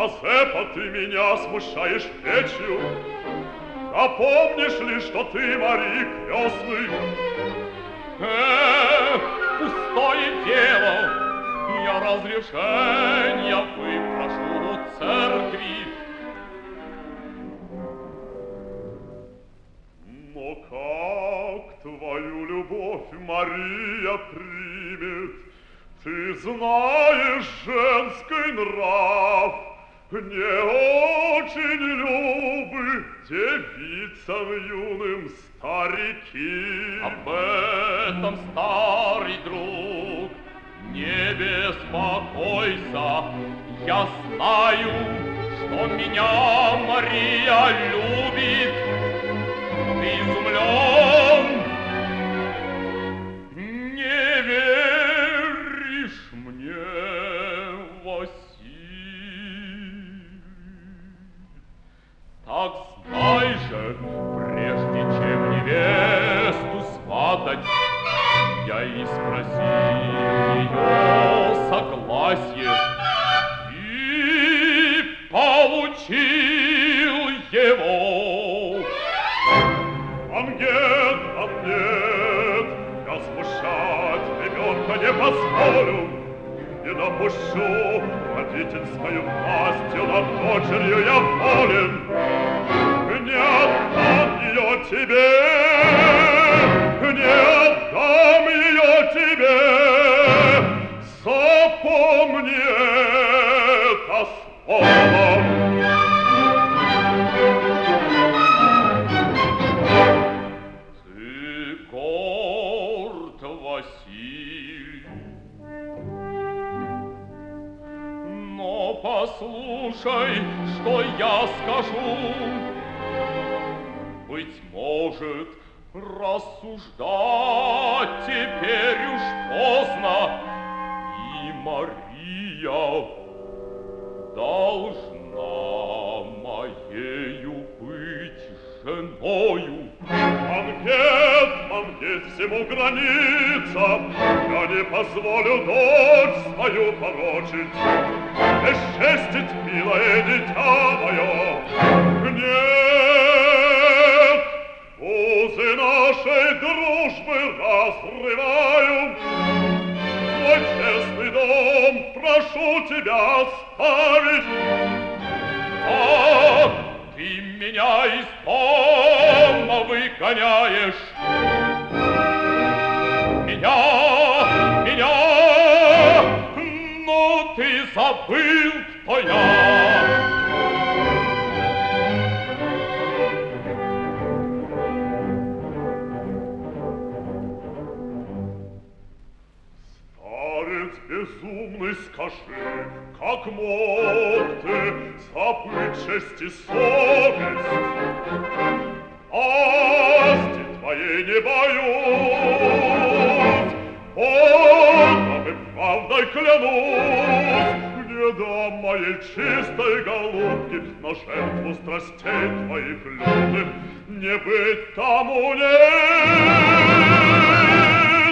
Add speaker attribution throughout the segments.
Speaker 1: Мазепа, ты меня смущаешь речью. А помнишь ли, что ты Марии крестный?
Speaker 2: Пустое дело. Я разрешения выпрошу у церкви.
Speaker 1: Но как твою любовь Мария примет? Ты знаешь женский нрав, не очень любы девицам юным старики.
Speaker 2: Об этом, старый друг, не беспокойся. Я знаю, что меня Мария любит. Ты изумлен, не веришь мне, Василий? Так знай же, прежде чем невесту сватать, я и спросил ее согласие и получил его.
Speaker 1: Ангет, нет, я смущать ребенка не позволю, не допущу родительскую властью над дочерью я волен. Не отдам ее тебе, не отдам ее тебе, запомни это слово.
Speaker 2: Василий, но послушай, что я скажу. Быть может, рассуждать теперь уж поздно, и Мария должна моею быть женою.
Speaker 1: Ангет всему граница, я не позволю дочь свою порочить, бесчестить милое дитя мое. Нет, узы нашей дружбы разрываю, твой честный дом прошу тебя оставить.
Speaker 2: А ты меня из дома выгоняешь. Меня, но ты забыл, кто я.
Speaker 1: Старец безумный, скажи, как мог ты забыть честь и совесть? Асти твоей не боюсь, Богом и правдой клянусь, не дам моей чистой голубке на жертву страстей твоих лютых не быть тому нет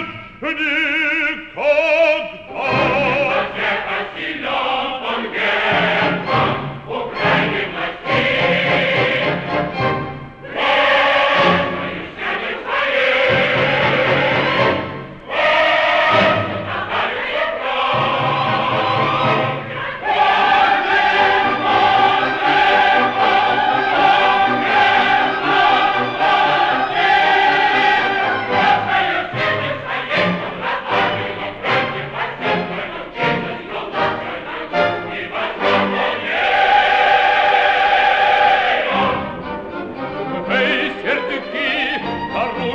Speaker 1: никогда.
Speaker 2: Мазепа силен, он герман, Украине властей. Верною сядет своей, верно надарит прав. Божий Мазепа, он герман властей. Верною сядет своей, надарит против Мазепа, научилась голубкой, и возможно ей. Сердюки, к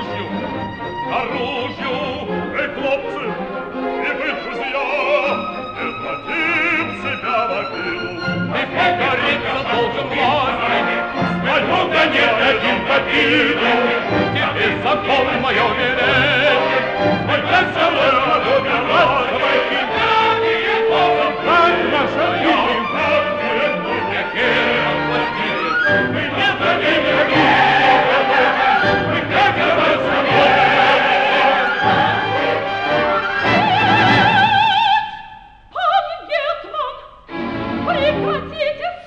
Speaker 2: оружию,
Speaker 1: Эй, хлопцы, и вы, друзья, не дадим себя в обиду.
Speaker 2: ты покориться должен власти, свою да не дадим в обиду. Тебе закон мое велеть, мой красавый убирать свои дядие Богом, как наша любим, не гером властитель, мы не дадим в обиду, мы как
Speaker 3: Пан Гетман, прекратите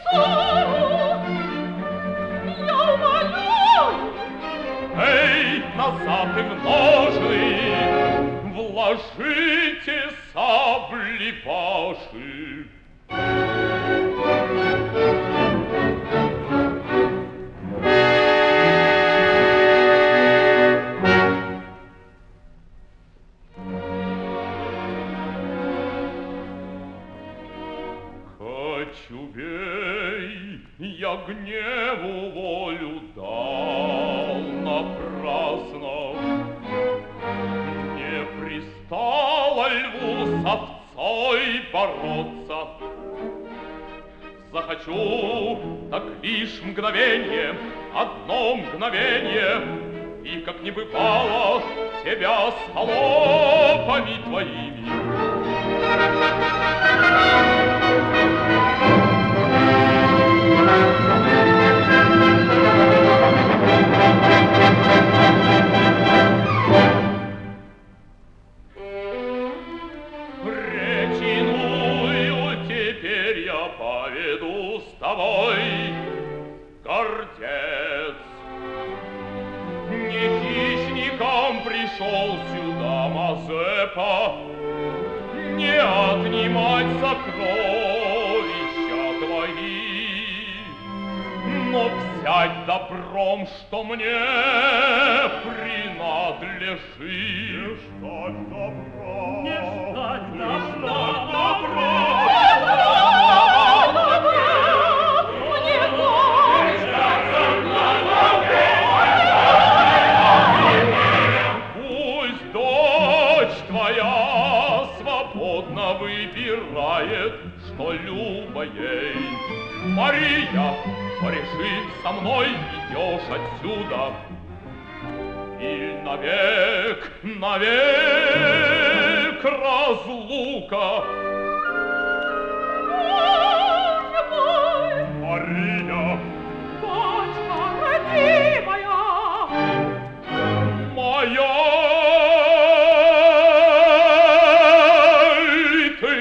Speaker 1: галоши. Хочу бей, я гневу волю дал напрасно. Не пристало льву с овцой бороться. Захочу, так лишь мгновенье, одно мгновенье, и как не бывало тебя с холопами твоими. Речиную теперь я поведу с тобой, гордец. Не хищником пришел сюда Мазепа, не отнимать сокровища твои, но взять добром, что мне принадлежит. Не ждать добра, не ждать добра. Пусть дочь твоя свободно выбирает, что любо ей. Мария, порешив со мной, идешь отсюда, или навек, навек разлука.
Speaker 3: Боже мой!
Speaker 1: Мария!
Speaker 3: Дочка родимая!
Speaker 1: Моя ли ты?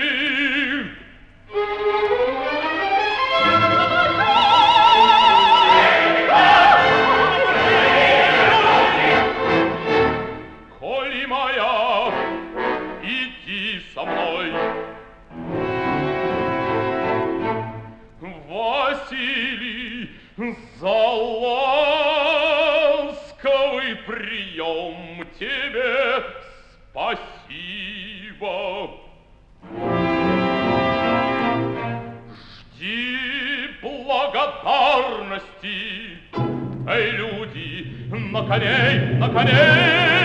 Speaker 1: Коли моя, иди со мной. Василий, за ласковый прием тебе спасибо. Жди благодарности, эй, люди, на коней, на коней!